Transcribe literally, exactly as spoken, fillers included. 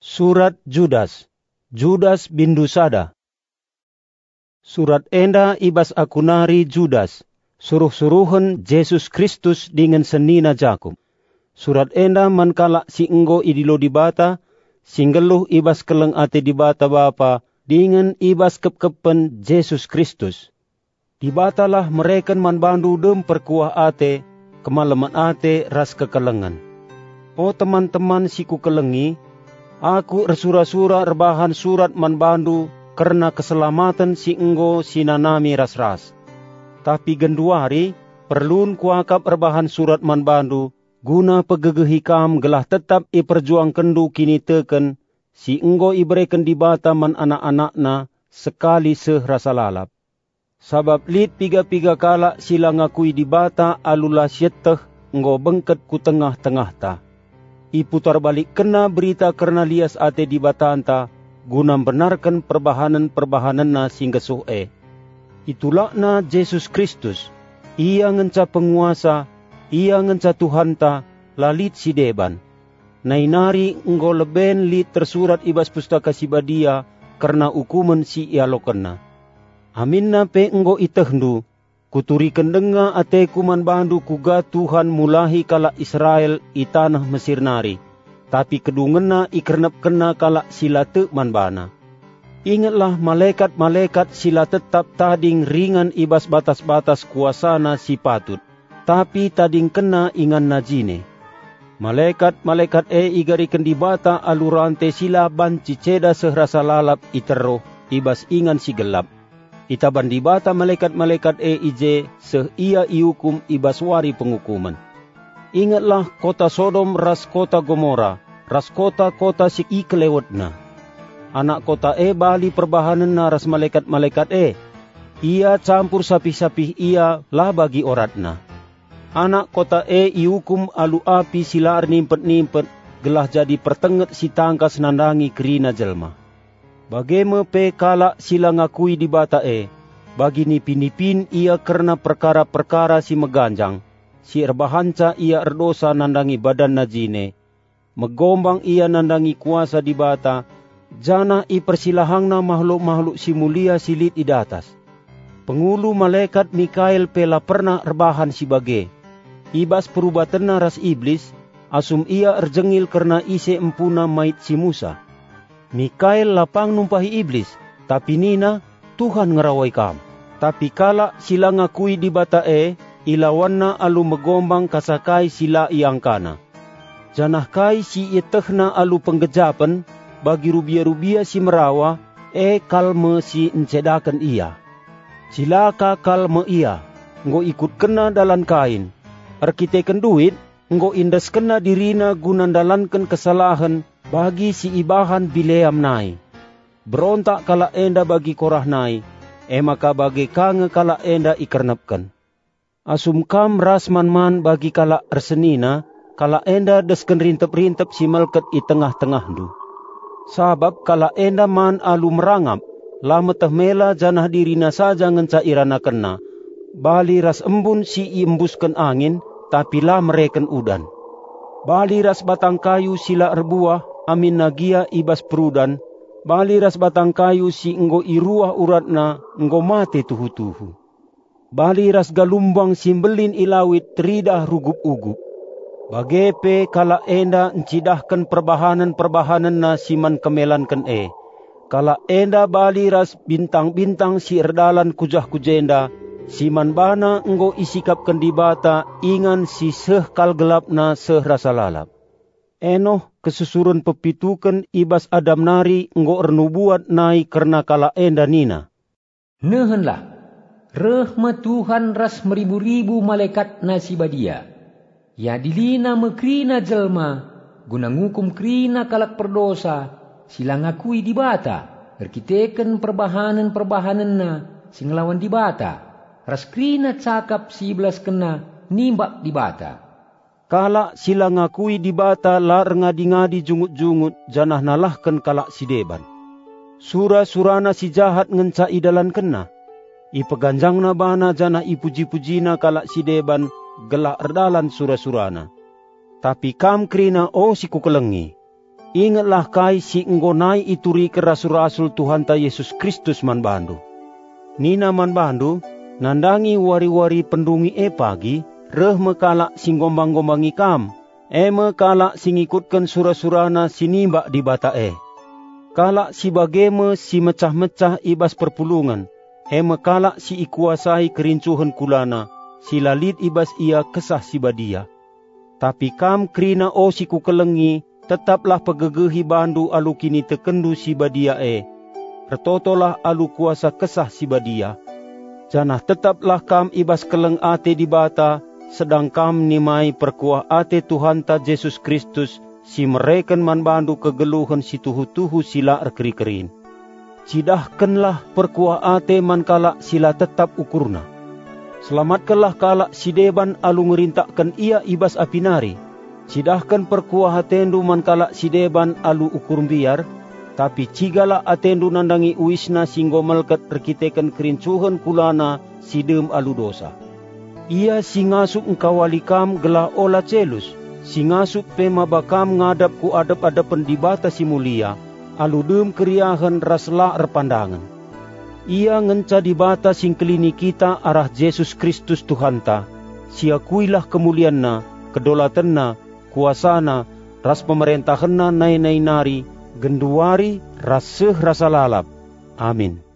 Surat Judas, Judas bin Dusada. Surat enda ibas akunari Judas, suruh-suruhen Yesus Kristus dengan senina Jakub. Surat enda mankala si enggo idilo dibata, singgeluh ibas keleng ate dibata bapa, dengan ibas kep-kepen Yesus Kristus. Dibatalah mereka manbandu dem perkuah ate, kemalaman ate ras kekelengan. Oh teman-teman siku kelengi, aku resura-sura rebahan surat manbandu karena keselamatan si enggo sinanami ras-ras. Tapi genduari perlun kuakap rebahan surat manbandu guna pegegehi kam gelah tetap iperjuang kendu kini teken si enggo ibereken dibata man anak-anakna sekali seh rasa lalap. Sabab lit piga-piga kala sila ngakui dibata alula syeteh enggo bengket ku tengah-tengah ta. Iputar balik kena berita karena lias ate di batanta guna benarkan perbahanan-perbahananna singga suhe. Itulah na Yesus Kristus, ia ngenca penguasa, ia ngenca Tuhanta, lalit si deban. Nainari enggo leben lit tersurat ibas pustaka si badia karena hukuman si ia lokena. Aminna pe enggo itehnu, kuturi kendenga ate kuman bandu kuga Tuhan mulahi kala Israel i tanah Mesir nari. Tapi kedungena ikernep kena kala sila te manbana. Ingatlah malaikat-malaikat sila tetap tading ringan ibas batas-batas kuasana si patut. Tapi tading kena ingan najine. Malaikat-malaikat e igarikan dibata alurante sila banci ceda sehrasa lalap iteroh ibas ingan si gelap. Itaban dibata malaikat-malaikat e ije seh ia iukum ibas wari penghukuman. Ingatlah kota Sodom ras kota Gomora, ras kota-kota si ikelewatna. Anak kota e bali perbahanan na ras malaikat-malaikat e. Ia campur sapih-sapih ia lah bagi oratna. Anak kota e iukum alu api silar nimpet-nimpet gelah jadi pertenget si tangkas nandangi kerina jelma. Bageme pe kala sila ngakui di bata e, bagi nipin-nipin ia karena perkara-perkara si meganjang, si erbahanca ia erdosa nandangi badan najine, megombang ia nandangi kuasa di bata, jana i persilahangna makhluk-makhluk si mulia silit i datas. Pengulu malaikat Mikael pela pernah erbahan si bage, ibas perubatanna ras iblis, asum ia erjengil karena ise empuna mait si Musa. Mikael lapang numpahi iblis, tapi nina Tuhan ngerawai kam. Tapi kala sila ngakui di bata e, ilawanna alu megombang kasakai sila iangkana. Janah kai si itehna alu penggejapan, bagi rubia-rubia si merawa, e kalme si encedakan ia. Cilaka kalme ia, nggo ikut kena dalan kain. Arkiteken duit, nggo indas kena dirina gunandalankan kesalahan, bagi si ibahan bileam nai. Berontak kala enda bagi korah nai, e maka bagi kange kala enda ikernepkan. Asum kam ras man-man bagi kala ersenina, kala enda desken rintep-rintep si melket i tengah-tengah du. Sabab kala enda man alu merangap, lama tehmela janah dirina saja ngenca irana kena. Bali ras embun si iembuskan angin, tapi lah mereken udan. Bali ras batang kayu sila erbuah, amin nagia ibas perudan, bali ras batang kayu si enggo iruah uratna, enggo mate tuhu-tuhu. Bali ras galumbang simbelin ilawit teridah rugup-ugup. Bagepe kala enda encidahkan perbahanan-perbahanan na siman kemelankan e. Kala enda bali ras bintang-bintang si erdalan kujah-kujenda, siman bana enggo isikapkan dibata ingan si seh kal gelap na seh rasa lalap. Enoh kesusuran pepitukan ibas Adam nari enggo ernubuat nai karena kala enda nina. Nehenlah, rahmat Tuhan ras meribu-ribu malaikat nasibadia. Ya dilina mekrina jelma, guna ngukum krina kalak perdosa, sila ngakui dibata, erkiteken perbahanan-perbahanan na singlawan dibata. Ras krina cakap si belas kena nimbak dibata. Kala sila ngakui dibata lar ngadi-ngadi jungut-jungut janah nalahkan kala si deban. Sura-surana si jahat ngenca idalan kena. Ipeganjangna bana janah ipuji-pujina kala si deban gelah erdalan sura-surana. Tapi kam krina o si kukelengi. Ingatlah kai si nggonai ituri ke rasul-rasul Tuhan ta Yesus Kristus man bandu. Nina man bandu, nandangi wari-wari pendungi e pagi, reh mekalak singgombang-gombangi kam, e mekalak singikutkan surah-surahna sinimba di bata e. Kalak si bageme si mecah-mecah ibas perpulungan, e mekalak si ikuasai kerincuhan kulana, si lalit ibas ia kesah si badia. Tapi kam krina o si kukelengi, tetaplah pegegehi bandu alu kini tekendu si badia e. Pertotolah alu kuasa kesah si badia. Janah tetaplah kam ibas keleng ate di bata, sedang kam nimai perkuah ate Tuhan ta Yesus Kristus, si mereken man bandu kegeluhan si tuhu-tuhu sila erkeri-kerin. Cidahkanlah perkuah ate man kalak sila tetap ukurna. Selamatkanlah kalak si deban alu ngerintakkan ia ibas apinari. Cidahkan perkuah atendu man kalak si deban alu ukur biar, tapi cigalah atendu nandangi uisna singgo melkat perkitekan kerincuhan kulana si dem alu dosa. Ia singasup engkawali kam gelah ola celus, singasup pema bakam ngadap ku adap-adapan di bata si mulia, alu dem keriahan rasla erpandangan. Ia ngenca di bata sing kelini kita arah Yesus Kristus Tuhanta, siakuilah kemulianna, kedolatanna, kuasana, ras pemerintahanna nai-nai nari, genduari, raseh rasa lalap. Amin.